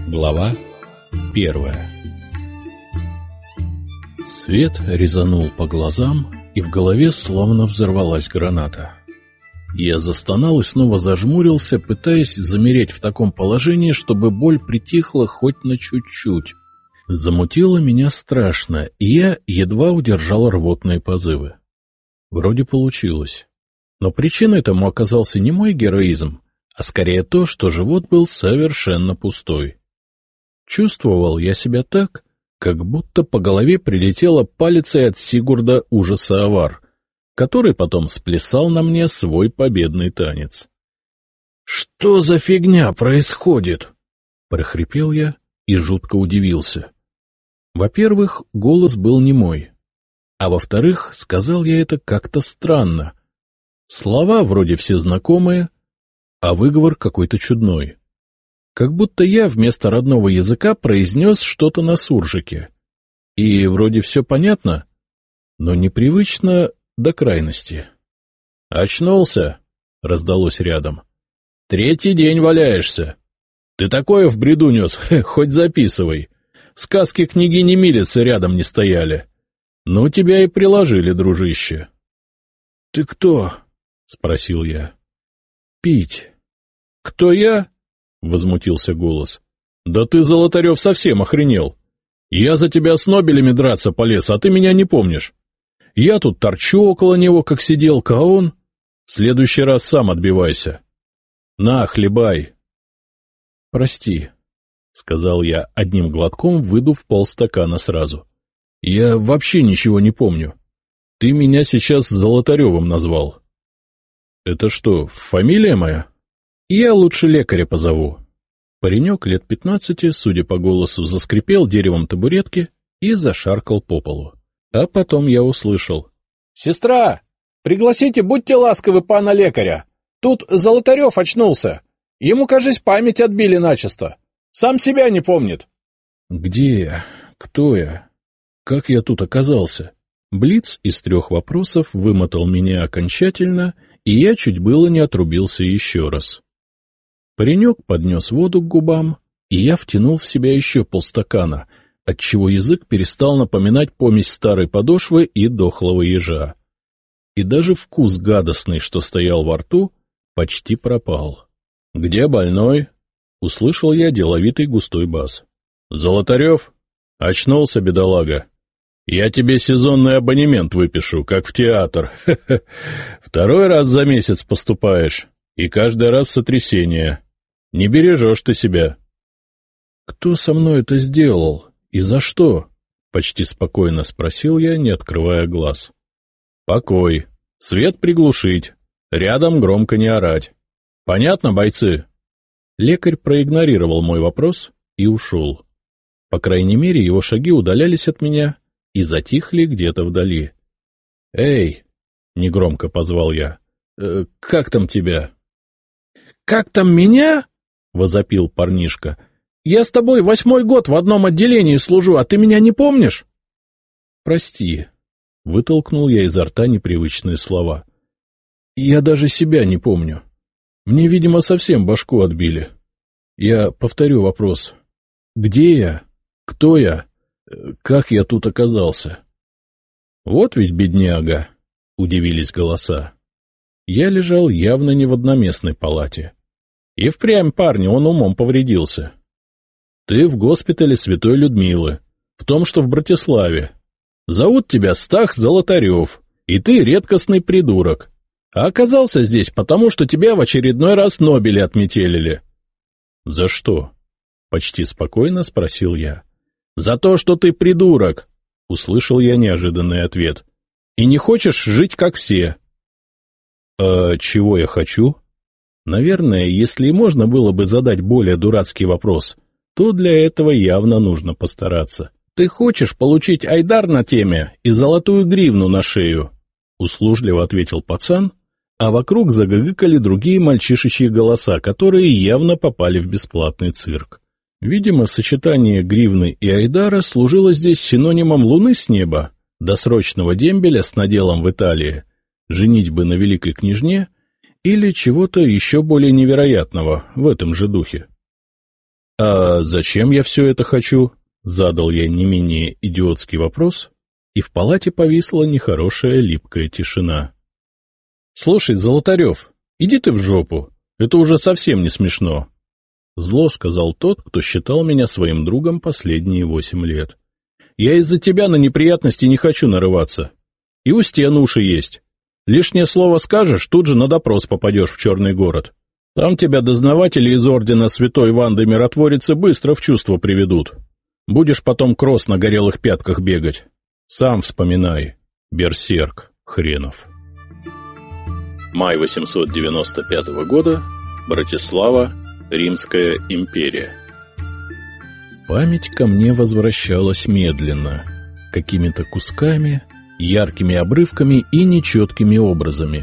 Глава 1. Свет резанул по глазам, и в голове словно взорвалась граната. Я застонал и снова зажмурился, пытаясь замереть в таком положении, чтобы боль притихла хоть на чуть-чуть. Замутило меня страшно, и я едва удержал рвотные позывы. Вроде получилось. Но причиной тому оказался не мой героизм, а скорее то, что живот был совершенно пустой. Чувствовал я себя так, как будто по голове прилетела палицей от Сигурда ужаса Авар, который потом сплясал на мне свой победный танец. — Что за фигня происходит? — прохрипел я и жутко удивился. Во-первых, голос был не мой, а во-вторых, сказал я это как-то странно. Слова вроде все знакомые, а выговор какой-то чудной. Как будто я вместо родного языка произнес что-то на суржике. И вроде все понятно, но непривычно до крайности. — Очнулся? — раздалось рядом. — 3-й день валяешься. Ты такое в бреду нес, хоть записывай. Сказки княгини Милицы рядом не стояли. Ну, тебя и приложили, дружище. — Ты кто? — спросил я. — Пить. — Кто я? — возмутился голос. — Да ты, Золотарев, совсем охренел. Я за тебя с Нобелями драться полез, а ты меня не помнишь. Я тут торчу около него, как сиделка, а он... В следующий раз сам отбивайся. На, хлебай. — Прости, — сказал я одним глотком, выдув полстакана сразу. — Я вообще ничего не помню. Ты меня сейчас Золотаревым назвал. — Это что, фамилия моя? Я лучше лекаря позову. Паренек лет 15, судя по голосу, заскрипел деревом табуретки и зашаркал по полу. А потом я услышал. — Сестра, пригласите, будьте ласковы, пана лекаря. Тут Золотарев очнулся. Ему, кажись, память отбили начисто. Сам себя не помнит. — Где я? Кто я? Как я тут оказался? Блиц из 3 вопросов вымотал меня окончательно, и я чуть было не отрубился еще раз. Паренек поднес воду к губам, и я втянул в себя еще полстакана, отчего язык перестал напоминать помесь старой подошвы и дохлого ежа. И даже вкус гадостный, что стоял во рту, почти пропал. — Где больной? — услышал я деловитый густой бас. — Золотарев? Очнулся, бедолага. Я тебе сезонный абонемент выпишу, как в театр. 2-й раз за месяц поступаешь, и каждый раз сотрясение. Не бережешь ты себя. — Кто со мной это сделал? И за что? — почти спокойно спросил я, не открывая глаз. — Покой. Свет приглушить. Рядом громко не орать. Понятно, бойцы? Лекарь проигнорировал мой вопрос и ушел. По крайней мере, его шаги удалялись от меня и затихли где-то вдали. — Эй! — негромко позвал я. — Как там тебя? — Как там меня? — возопил парнишка. — Я с тобой 8-й год в одном отделении служу, а ты меня не помнишь? — Прости, — вытолкнул я изо рта непривычные слова. — Я даже себя не помню. Мне, видимо, совсем башку отбили. Я повторю вопрос. Где я? Кто я? Как я тут оказался? — Вот ведь бедняга! — удивились голоса. Я лежал явно не в одноместной палате. И впрямь, парни, он умом повредился. Ты в госпитале Святой Людмилы, в том, что в Братиславе. Зовут тебя Стах Золотарев, и ты редкостный придурок. А оказался здесь потому, что тебя в очередной раз Нобели отметелили. — За что? — почти спокойно спросил я. — За то, что ты придурок, — услышал я неожиданный ответ. — И не хочешь жить, как все. — А чего я хочу? Наверное, если и можно было бы задать более дурацкий вопрос, то для этого явно нужно постараться. — Ты хочешь получить айдар на теме и золотую гривну на шею? — услужливо ответил пацан, а вокруг загыгыкали другие мальчишечьи голоса, которые явно попали в бесплатный цирк. Видимо, сочетание гривны и айдара служило здесь синонимом луны с неба, досрочного дембеля с наделом в Италии, женитьбы на великой княжне или чего-то еще более невероятного в этом же духе. «А зачем я все это хочу?» — задал я не менее идиотский вопрос, и в палате повисла нехорошая липкая тишина. «Слушай, Золотарев, иди ты в жопу, это уже совсем не смешно», — зло сказал тот, кто считал меня своим другом последние 8 лет. «Я из-за тебя на неприятности не хочу нарываться. И у стен уши есть. Лишнее слово скажешь, тут же на допрос попадешь в Черный город. Там тебя дознаватели из ордена Святой Ванды Миротворицы быстро в чувство приведут. Будешь потом кросс на горелых пятках бегать. Сам вспоминай, берсерк хренов». Май 895 года. Братислава, Римская империя. Память ко мне возвращалась медленно, какими-то кусками, яркими обрывками и нечеткими образами.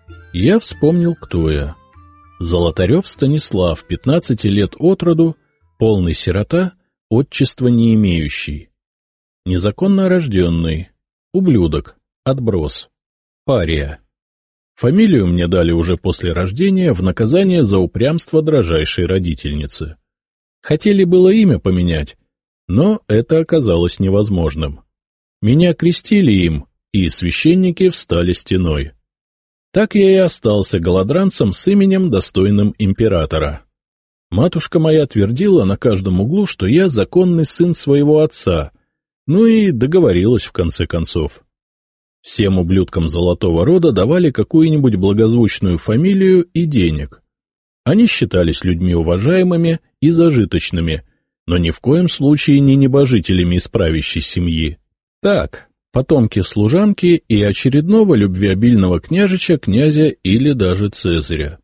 Я вспомнил, кто я. Золотарев Станислав, 15 лет от роду, полный сирота, отчества не имеющий. Незаконно рожденный, ублюдок, отброс, пария. Фамилию мне дали уже после рождения в наказание за упрямство дрожайшей родительницы. Хотели было имя поменять, но это оказалось невозможным. Меня крестили им, и священники встали стеной. Так я и остался голодранцем с именем, достойным императора. Матушка моя твердила на каждом углу, что я законный сын своего отца, ну и договорилась в конце концов. Всем ублюдкам золотого рода давали какую-нибудь благозвучную фамилию и денег. Они считались людьми уважаемыми и зажиточными, но ни в коем случае не небожителями из правящей семьи. Так, потомки служанки и очередного любвеобильного княжича, князя или даже цезаря.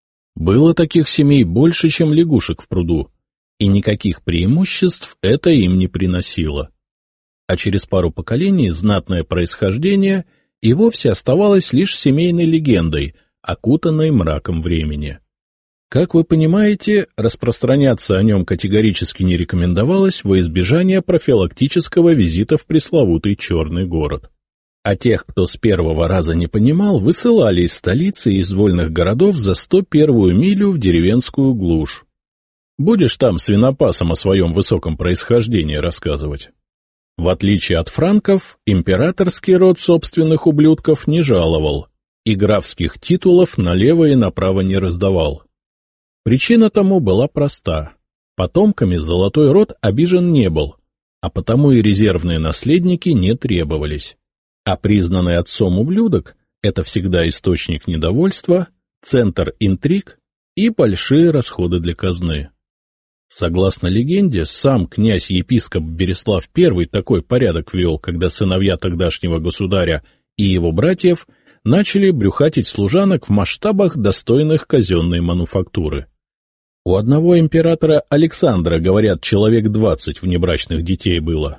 Было таких семей больше, чем лягушек в пруду, и никаких преимуществ это им не приносило. А через пару поколений знатное происхождение и вовсе оставалось лишь семейной легендой, окутанной мраком времени. Как вы понимаете, распространяться о нем категорически не рекомендовалось во избежание профилактического визита в пресловутый Черный город. А тех, кто с первого раза не понимал, высылали из столицы и из вольных городов за 101-ю милю в деревенскую глушь. Будешь там свинопасом о своем высоком происхождении рассказывать. В отличие от франков, императорский род собственных ублюдков не жаловал и графских титулов налево и направо не раздавал. Причина тому была проста. Потомками золотой род обижен не был, а потому и резервные наследники не требовались. А признанный отцом ублюдок — это всегда источник недовольства, центр интриг и большие расходы для казны. Согласно легенде, сам князь-епископ Береслав I такой порядок ввел, когда сыновья тогдашнего государя и его братьев начали брюхатить служанок в масштабах, достойных казенной мануфактуры. У одного императора Александра, говорят, человек 20 внебрачных детей было.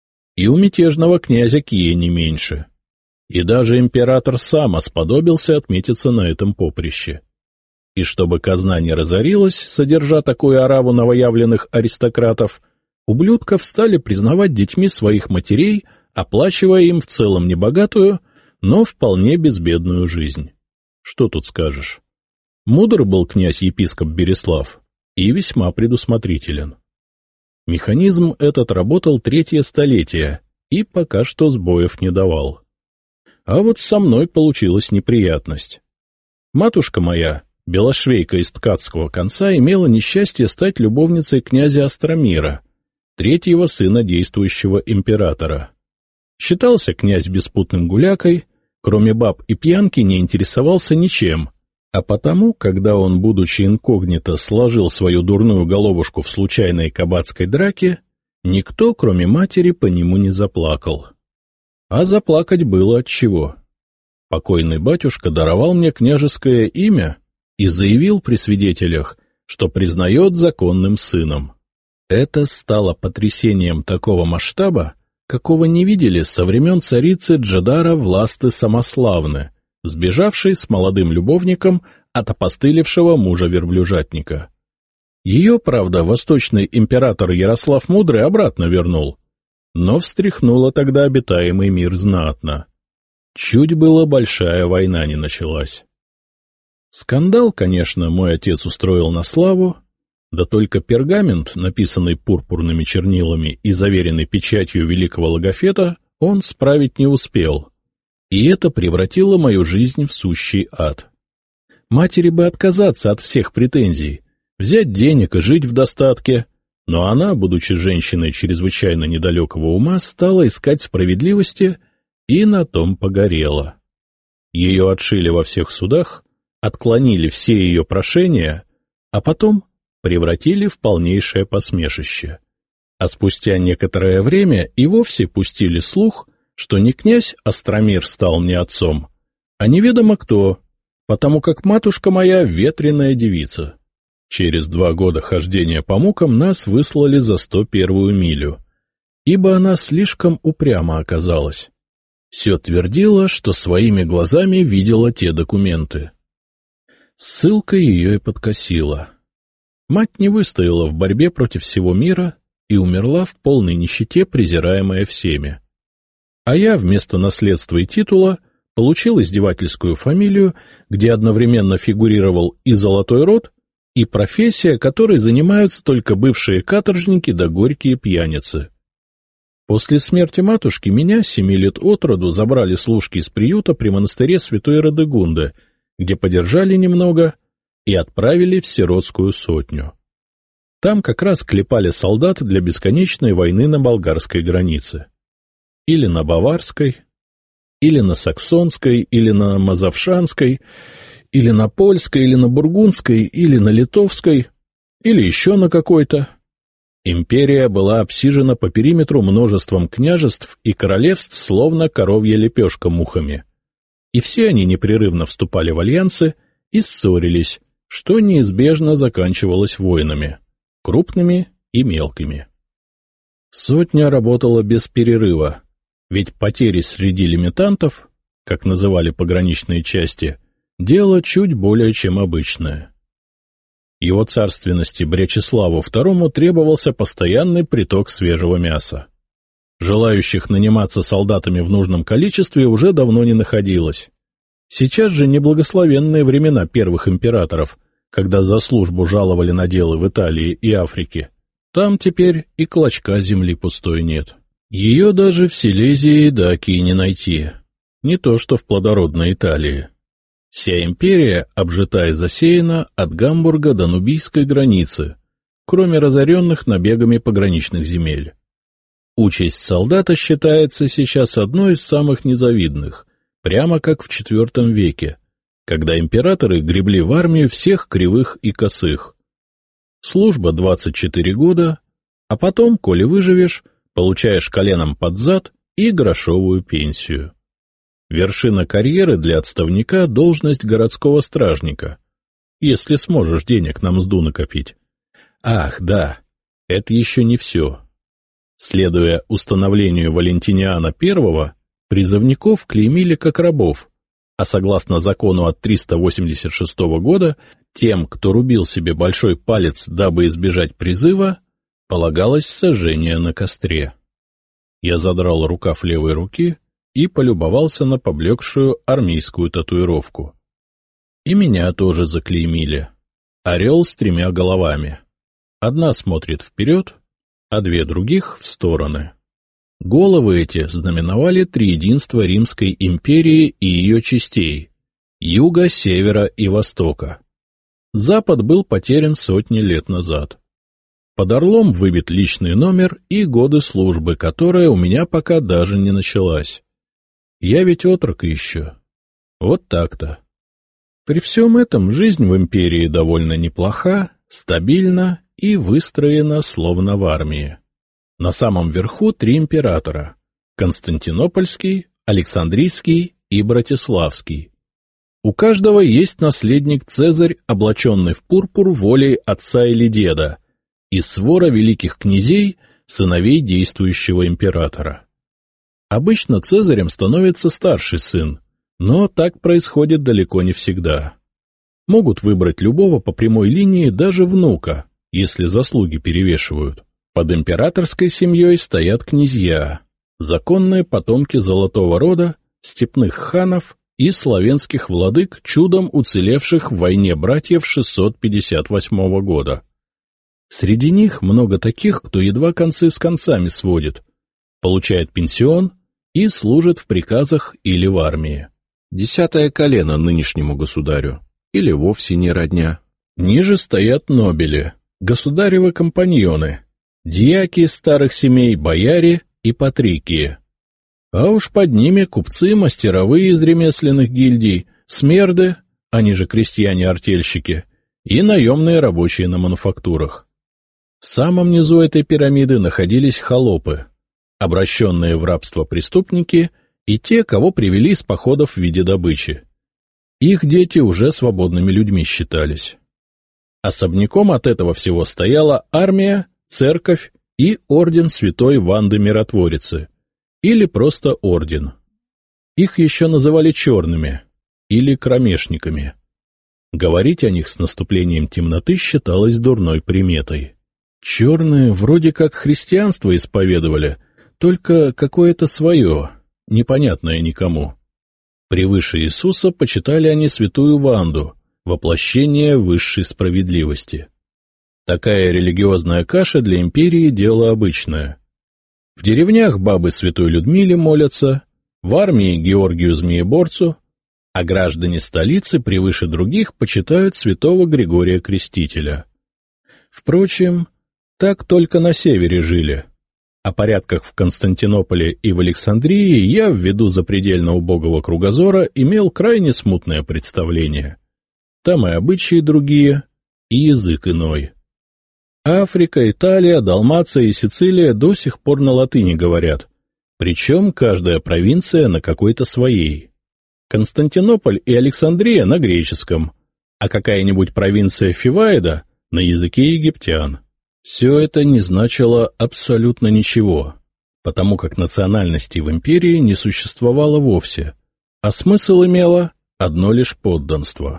И у мятежного князя Кия не меньше. И даже император сам сподобился отметиться на этом поприще. И чтобы казна не разорилась, содержа такую ораву новоявленных аристократов, ублюдков стали признавать детьми своих матерей, оплачивая им в целом небогатую, но вполне безбедную жизнь. Что тут скажешь? Мудр был князь-епископ Береслав и весьма предусмотрителен. Механизм этот работал 3-е столетие и пока что сбоев не давал. А вот со мной получилась неприятность. Матушка моя, белошвейка из ткацкого конца, имела несчастье стать любовницей князя Остромира, 3-го сына действующего императора. Считался князь беспутным гулякой, кроме баб и пьянки не интересовался ничем, а потому, когда он, будучи инкогнито, сложил свою дурную головушку в случайной кабацкой драке, никто, кроме матери, по нему не заплакал. А заплакать было отчего. Покойный батюшка даровал мне княжеское имя и заявил при свидетелях, что признает законным сыном. Это стало потрясением такого масштаба, какого не видели со времен царицы Джедара Власты Самославны, сбежавшей с молодым любовником от опостылевшего мужа-верблюжатника. Ее, правда, восточный император Ярослав Мудрый обратно вернул, но встряхнуло тогда обитаемый мир знатно. Чуть было большая война не началась. Скандал, конечно, мой отец устроил на славу, Да только пергамент, написанный пурпурными чернилами и заверенный печатью великого логофета, он справить не успел. И это превратило мою жизнь в сущий ад. Матери бы отказаться от всех претензий, взять денег и жить в достатке, но она, будучи женщиной чрезвычайно недалекого ума, стала искать справедливости и на том погорела. Ее отшили во всех судах, отклонили все ее прошения, а потом превратили в полнейшее посмешище. А спустя некоторое время и вовсе пустили слух, что не князь Остромир стал мне отцом, а неведомо кто, потому как матушка моя ветреная девица. Через 2 года хождения по мукам нас выслали за 101-ю милю, ибо она слишком упряма оказалась. Все твердила, что своими глазами видела те документы. Ссылка ее и подкосила. Мать не выстояла в борьбе против всего мира и умерла в полной нищете, презираемая всеми. А я вместо наследства и титула получил издевательскую фамилию, где одновременно фигурировал и золотой род, и профессия, которой занимаются только бывшие каторжники да горькие пьяницы. После смерти матушки меня 7 лет от роду забрали служки из приюта при монастыре святой Радегунды, где подержали немного и отправили в сиротскую сотню. Там как раз клепали солдат для бесконечной войны на болгарской границе. Или на баварской, или на саксонской, или на мазовшанской, или на польской, или на бургундской, или на литовской, или еще на какой-то. Империя была обсижена по периметру множеством княжеств и королевств, словно коровья лепешка мухами. И все они непрерывно вступали в альянсы и ссорились, что неизбежно заканчивалось войнами, крупными и мелкими. Сотня работала без перерыва, ведь потери среди лимитантов, как называли пограничные части, дело чуть более чем обычное. Его царственности Брячеславу II требовался постоянный приток свежего мяса. Желающих наниматься солдатами в нужном количестве уже давно не находилось. Сейчас же неблагословенные времена первых императоров, когда за службу жаловали наделы в Италии и Африке. Там теперь и клочка земли пустой нет. Ее даже в Силезии и Дакии не найти, не то что в плодородной Италии. Вся империя обжита и засеяна от Гамбурга до Нубийской границы, кроме разоренных набегами пограничных земель. Участь солдата считается сейчас одной из самых незавидных, прямо как в IV веке, когда императоры гребли в армию всех кривых и косых. Служба 24 года, а потом, коли выживешь, получаешь коленом под зад и грошовую пенсию. Вершина карьеры для отставника — должность городского стражника, если сможешь денег на мзду накопить. Ах, да, это еще не все. Следуя установлению Валентиниана I, призывников клеймили как рабов, а согласно закону от 386 года, тем, кто рубил себе большой палец, дабы избежать призыва, полагалось сожжение на костре. Я задрал рукав левой руки и полюбовался на поблекшую армейскую татуировку. И меня тоже заклеймили. Орел с 3 головами. Одна смотрит вперед, а 2 других — в стороны. Головы эти знаменовали триединство Римской империи и ее частей — юга, севера и востока. Запад был потерян сотни лет назад. Под орлом выбит личный номер и годы службы, которая у меня пока даже не началась. Я ведь отрок еще. Вот так-то. При всем этом жизнь в империи довольно неплоха, стабильна и выстроена словно в армии. На самом верху 3 императора — Константинопольский, Александрийский и Братиславский. У каждого есть наследник Цезарь, облаченный в пурпур волей отца или деда, из свора великих князей, сыновей действующего императора. Обычно Цезарем становится старший сын, но так происходит далеко не всегда. Могут выбрать любого по прямой линии, даже внука, если заслуги перевешивают. Под императорской семьей стоят князья, законные потомки золотого рода, степных ханов и славянских владык, чудом уцелевших в войне братьев 658 года. Среди них много таких, кто едва концы с концами сводит, получает пенсион и служит в приказах или в армии. 10-е колено нынешнему государю, или вовсе не родня. Ниже стоят нобели, государевы компаньоны, дьяки старых семей, бояре и патрикии. А уж под ними купцы, мастеровые из ремесленных гильдий, смерды, они же крестьяне-артельщики, и наемные рабочие на мануфактурах. В самом низу этой пирамиды находились холопы, обращенные в рабство преступники и те, кого привели с походов в виде добычи. Их дети уже свободными людьми считались. Особняком от этого всего стояла армия, церковь и орден святой Ванды Миротворицы, или просто орден. Их еще называли черными или кромешниками. Говорить о них с наступлением темноты считалось дурной приметой. Черные вроде как христианство исповедовали, только какое-то свое, непонятное никому. Превыше Иисуса почитали они святую Ванду, воплощение высшей справедливости. Такая религиозная каша для империи — дело обычное. В деревнях бабы святой Людмиле молятся, в армии Георгию Змееборцу, а граждане столицы превыше других почитают святого Григория Крестителя. Впрочем, так только на севере жили. О порядках в Константинополе и в Александрии я, ввиду запредельно убогого кругозора, имел крайне смутное представление. Там и обычаи другие, и язык иной. Африка, Италия, Далмация и Сицилия до сих пор на латыни говорят, причем каждая провинция на какой-то своей. Константинополь и Александрия на греческом, а какая-нибудь провинция Фиваида на языке египтян. Все это не значило абсолютно ничего, потому как национальностей в империи не существовало вовсе, а смысл имело одно лишь подданство.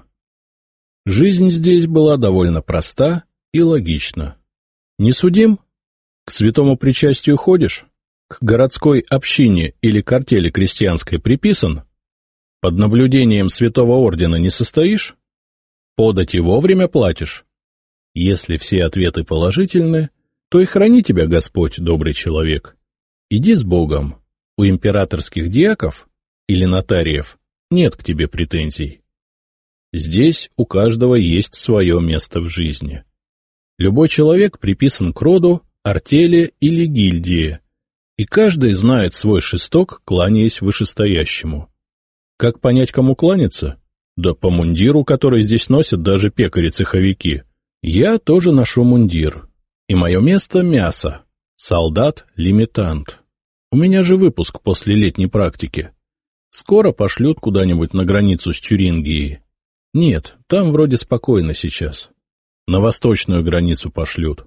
Жизнь здесь была довольно проста и логична. Не судим? К святому причастию ходишь? К городской общине или к артели крестьянской приписан? Под наблюдением святого ордена не состоишь? Подати вовремя платишь? Если все ответы положительны, то и храни тебя Господь, добрый человек. Иди с Богом. У императорских диаков или нотариев нет к тебе претензий. Здесь у каждого есть свое место в жизни. Любой человек приписан к роду, артели или гильдии, и каждый знает свой шесток, кланяясь вышестоящему. Как понять, кому кланяться? Да по мундиру, который здесь носят даже пекари-цеховики. Я тоже ношу мундир, и мое место — мясо, солдат-лимитант. У меня же выпуск после летней практики. Скоро пошлют куда-нибудь на границу с Тюрингией. Нет, там вроде спокойно сейчас. На восточную границу пошлют.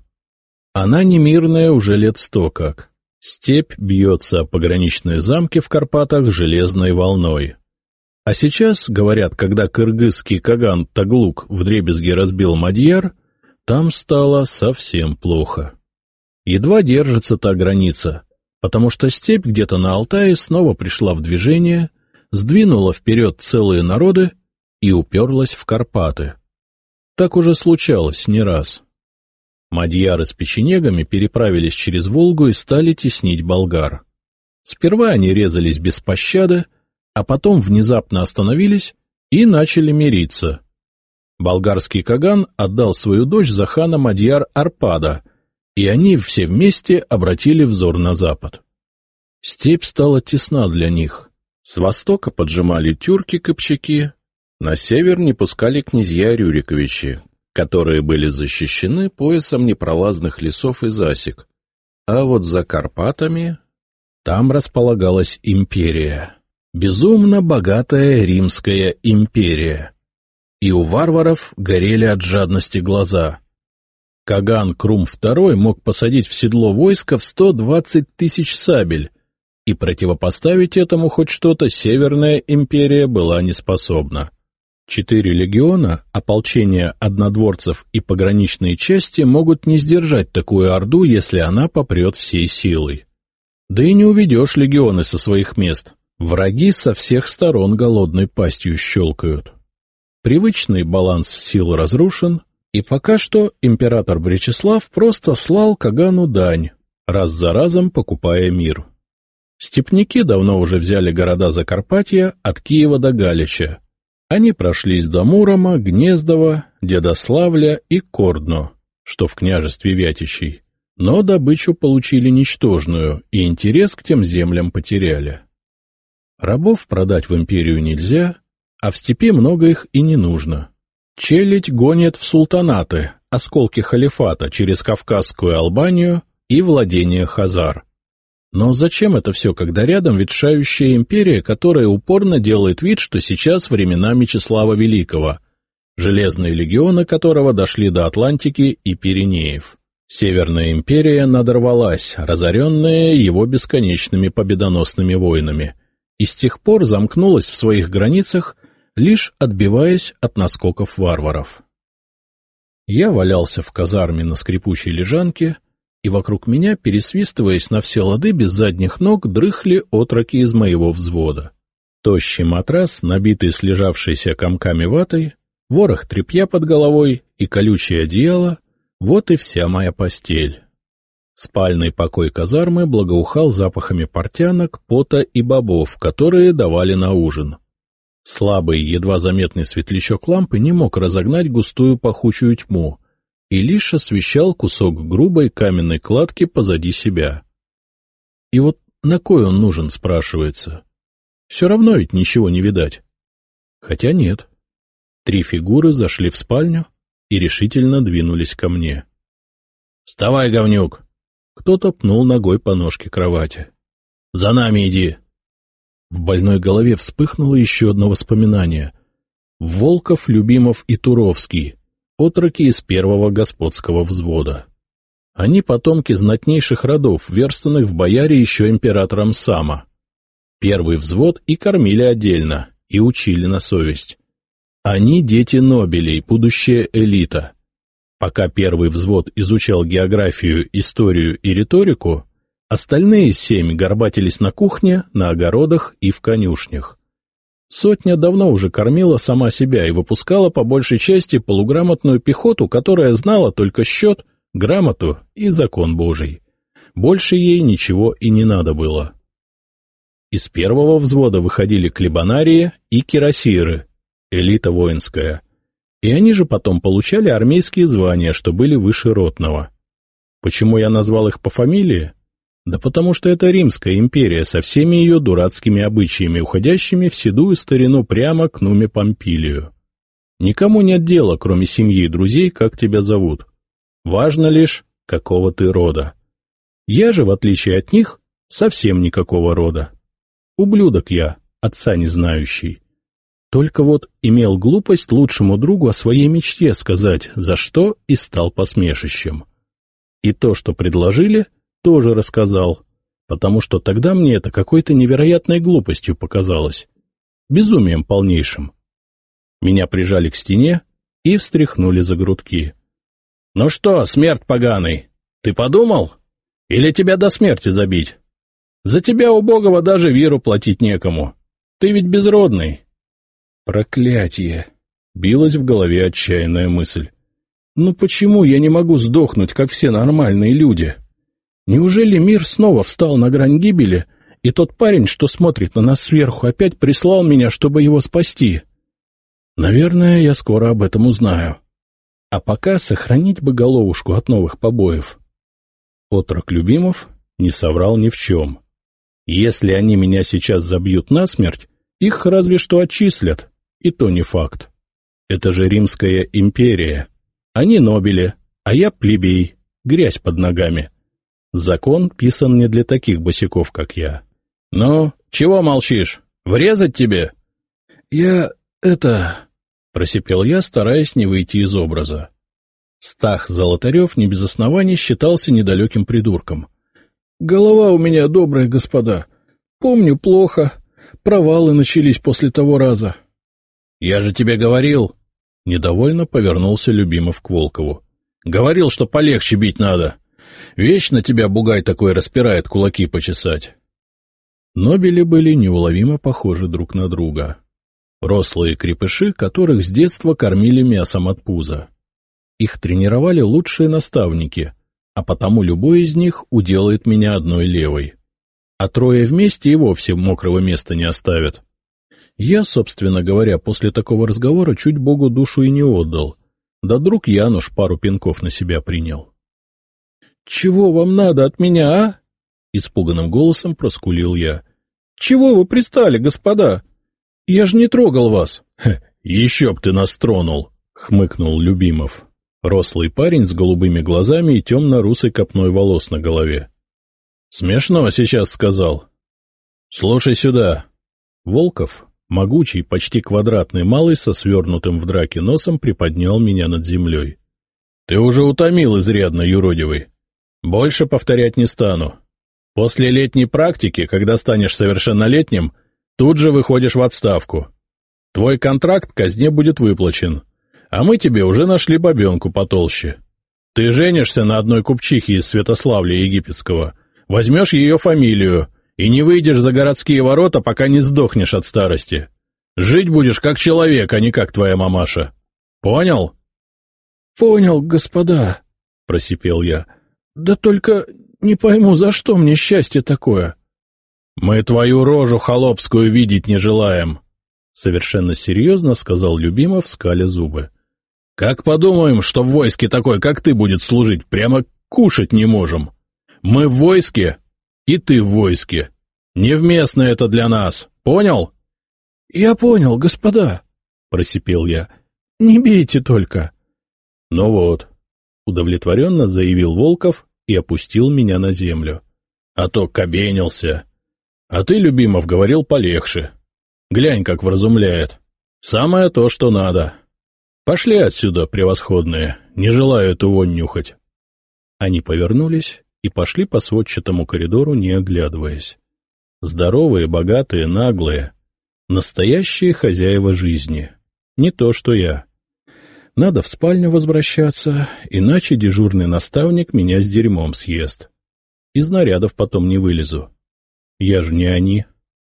Она не мирная уже лет 100 как. Степь бьется о пограничные замки в Карпатах железной волной. А сейчас, говорят, когда кыргызский Каган Таглук вдребезги разбил Мадьяр, там стало совсем плохо. Едва держится та граница, потому что степь где-то на Алтае снова пришла в движение, сдвинула вперед целые народы и уперлась в Карпаты. Так уже случалось не раз. Мадьяры с печенегами переправились через Волгу и стали теснить болгар. Сперва они резались без пощады, а потом внезапно остановились и начали мириться. Болгарский Каган отдал свою дочь за хана Мадьяр Арпада, и они все вместе обратили взор на запад. Степь стала тесна для них. С востока поджимали тюрки-копчаки, на север не пускали князья Рюриковичи, которые были защищены поясом непролазных лесов и засек. А вот за Карпатами там располагалась империя. Безумно богатая Римская империя. И у варваров горели от жадности глаза. Каган Крум II мог посадить в седло войска в 120 тысяч сабель, и противопоставить этому хоть что-то Северная империя была неспособна. 4 легиона, ополчение однодворцев и пограничные части могут не сдержать такую орду, если она попрет всей силой. Да и не уведешь легионы со своих мест. Враги со всех сторон голодной пастью щелкают. Привычный баланс сил разрушен, И пока что император Бречеслав просто слал Кагану дань, раз за разом покупая мир. Степняки давно уже взяли города Закарпатья от Киева до Галича. Они прошлись до Мурома, Гнездова, Дедославля и Кордно, что в княжестве Вятичей, но добычу получили ничтожную и интерес к тем землям потеряли. Рабов продать в империю нельзя, а в степи много их и не нужно. Челядь гонят в султанаты, осколки халифата через Кавказскую Албанию и владения хазар. Но зачем это все, когда рядом ветшающая империя, которая упорно делает вид, что сейчас времена Мечислава Великого, железные легионы которого дошли до Атлантики и Пиренеев. Северная империя надорвалась, разоренная его бесконечными победоносными войнами, и с тех пор замкнулась в своих границах, лишь отбиваясь от наскоков варваров. Я валялся в казарме на скрипучей лежанке, и вокруг меня, пересвистываясь на все лады без задних ног, дрыхли отроки из моего взвода. Тощий матрас, набитый слежавшейся комками ватой, ворох тряпья под головой и колючее одеяло — вот и вся моя постель. Спальный покой казармы благоухал запахами портянок, пота и бобов, которые давали на ужин. Слабый, едва заметный светлячок лампы не мог разогнать густую пахучую тьму и лишь освещал кусок грубой каменной кладки позади себя. И вот на кой он нужен, спрашивается? Все равно ведь ничего не видать. Хотя нет. 3 фигуры зашли в спальню и решительно двинулись ко мне. — Вставай, говнюк! Кто-то пнул ногой по ножке кровати. — За нами иди! В больной голове вспыхнуло еще одно воспоминание. Волков, Любимов и Туровский, отроки из 1-го господского взвода. Они потомки знатнейших родов, верстанных в бояре еще императором Сама. 1-й взвод и кормили отдельно, и учили на совесть. Они дети Нобелей, будущая элита. Пока 1-й взвод изучал географию, историю и риторику, остальные 7 горбатились на кухне, на огородах и в конюшнях. 100 давно уже кормила сама себя и выпускала по большей части полуграмотную пехоту, которая знала только счет, грамоту и закон Божий. Больше ей ничего и не надо было. Из 1-го взвода выходили клебанарии и кирасиры, элита воинская. И они же потом получали армейские звания, что были выше ротного. Почему я назвал их по фамилии? Да потому что это Римская империя со всеми ее дурацкими обычаями, уходящими в седую старину прямо к Нуме Помпилию. Никому нет дела, кроме семьи и друзей, как тебя зовут. Важно лишь, какого ты рода. Я же, в отличие от них, совсем никакого рода. Ублюдок я, отца не знающий. Только вот имел глупость лучшему другу о своей мечте сказать, за что и стал посмешищем. И то, что предложили, тоже рассказал, потому что тогда мне это какой-то невероятной глупостью показалось, безумием полнейшим. Меня прижали к стене и встряхнули за грудки. — Ну что, смерть поганый, ты подумал? Или тебя до смерти забить? За тебя, убогого, даже виру платить некому. Ты ведь безродный. Проклятие! Билась в голове отчаянная мысль. Ну почему я не могу сдохнуть, как все нормальные люди? Неужели мир снова встал на грань гибели, и тот парень, что смотрит на нас сверху, опять прислал меня, чтобы его спасти? Наверное, я скоро об этом узнаю. А пока сохранить бы головушку от новых побоев. Отрок Любимов не соврал ни в чем. Если они меня сейчас забьют насмерть, их разве что отчислят, и то не факт. Это же Римская империя. Они нобели, а я плебей, грязь под ногами. Закон писан не для таких босяков, как я. — Ну, чего молчишь? Врезать тебе? — просипел я, стараясь не выйти из образа. Стах Золотарев не без оснований считался недалеким придурком. — Голова у меня добрая, господа. Помню плохо. Провалы начались после того раза. — Я же тебе говорил. Недовольно повернулся Любимов к Волкову. — Говорил, что полегче бить надо. Вечно тебя бугай такой распирает кулаки почесать. Нобели были неуловимо похожи друг на друга. Рослые крепыши, которых с детства кормили мясом от пуза. их тренировали лучшие наставники, а потому любой из них уделает меня одной левой. А трое вместе и вовсе мокрого места не оставят. Я, собственно говоря, после такого разговора чуть Богу душу и не отдал. Да друг Януш пару пинков на себя принял. — Чего вам надо от меня, а? — испуганным голосом проскулил я. — Чего вы пристали, господа? Я же не трогал вас. — Еще б ты нас тронул, — хмыкнул Любимов. Рослый парень с голубыми глазами и темно-русой копной волос на голове. — Смешно сейчас сказал. — Слушай сюда. Волков, могучий, почти квадратный малый со свернутым в драке носом, приподнял меня над землей. — Ты уже утомил изрядно, юродивый. Больше повторять не стану. После летней практики, когда станешь совершеннолетним, тут же выходишь в отставку. Твой контракт казне будет выплачен, а мы тебе уже нашли бабенку потолще. Ты женишься на одной купчихе из Святославля Египетского, возьмешь ее фамилию и не выйдешь за городские ворота, пока не сдохнешь от старости. Жить будешь как человек, а не как твоя мамаша. Понял? — Понял, господа, — просипел я. — Да только не пойму, за что мне счастье такое? — Мы твою рожу холопскую видеть не желаем, — совершенно серьезно сказал Любимов, скаля зубы. — Как подумаем, что в войске такой, как ты, будет служить, прямо кушать не можем. Мы в войске, и ты в войске. Невместно это для нас, понял? — Я понял, господа, — просипел я. — Не бейте только. — Ну вот, — удовлетворенно заявил Волков и опустил меня на землю. А то кабенился. А ты, Любимов, говорил полегче. Глянь, как вразумляет. Самое то, что надо. Пошли отсюда, превосходные, не желаю эту вонь нюхать. Они повернулись и пошли по сводчатому коридору, не оглядываясь. Здоровые, богатые, наглые. Настоящие хозяева жизни. Не то, что я. Надо в спальню возвращаться, иначе дежурный наставник меня с дерьмом съест. Из нарядов потом не вылезу. Я же не они.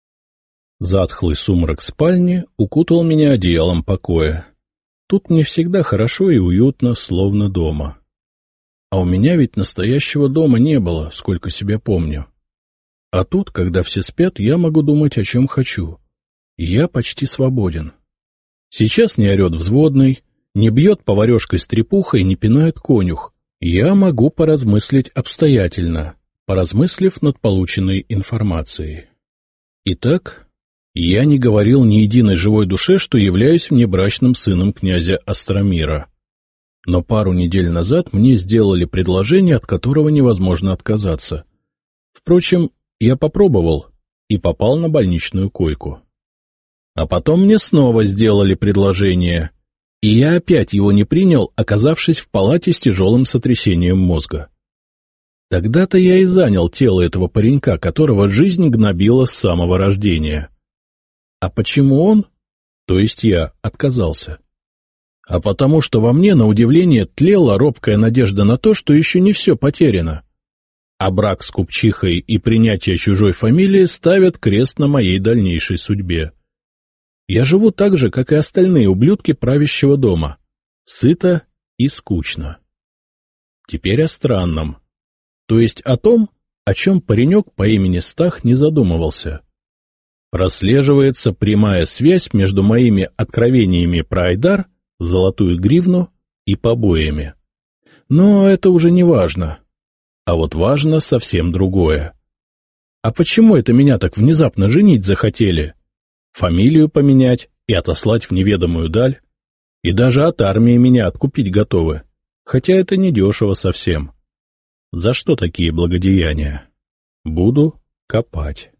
Затхлый сумрак спальни укутал меня одеялом покоя. Тут мне всегда хорошо и уютно, словно дома. А у меня ведь настоящего дома не было, сколько себя помню. А тут, когда все спят, я могу думать, о чем хочу. Я почти свободен. Сейчас не орет взводный, не бьет поварешкой стрепуха и не пинает конюх. Я могу поразмыслить обстоятельно, поразмыслив над полученной информацией. Итак, я не говорил ни единой живой душе, что являюсь внебрачным сыном князя Остромира. Но пару недель назад мне сделали предложение, от которого невозможно отказаться. Впрочем, я попробовал и попал на больничную койку. А потом мне снова сделали предложение, и я опять его не принял, оказавшись в палате с тяжелым сотрясением мозга. Тогда-то я и занял тело этого паренька, которого жизнь гнобила с самого рождения. А почему он, то есть я, отказался? А потому что во мне, на удивление, тлела робкая надежда на то, что еще не все потеряно. А брак с купчихой и принятие чужой фамилии ставят крест на моей дальнейшей судьбе. Я живу так же, как и остальные ублюдки правящего дома. Сыто и скучно. Теперь о странном. То есть о том, о чем паренек по имени Стах не задумывался. Прослеживается прямая связь между моими откровениями про Айдар, золотую гривну и побоями. Но это уже не важно. А вот важно совсем другое. А почему это меня так внезапно женить захотели? Фамилию поменять и отослать в неведомую даль? И даже от армии меня откупить готовы. Хотя это недешево совсем. За что такие благодеяния? Буду копать.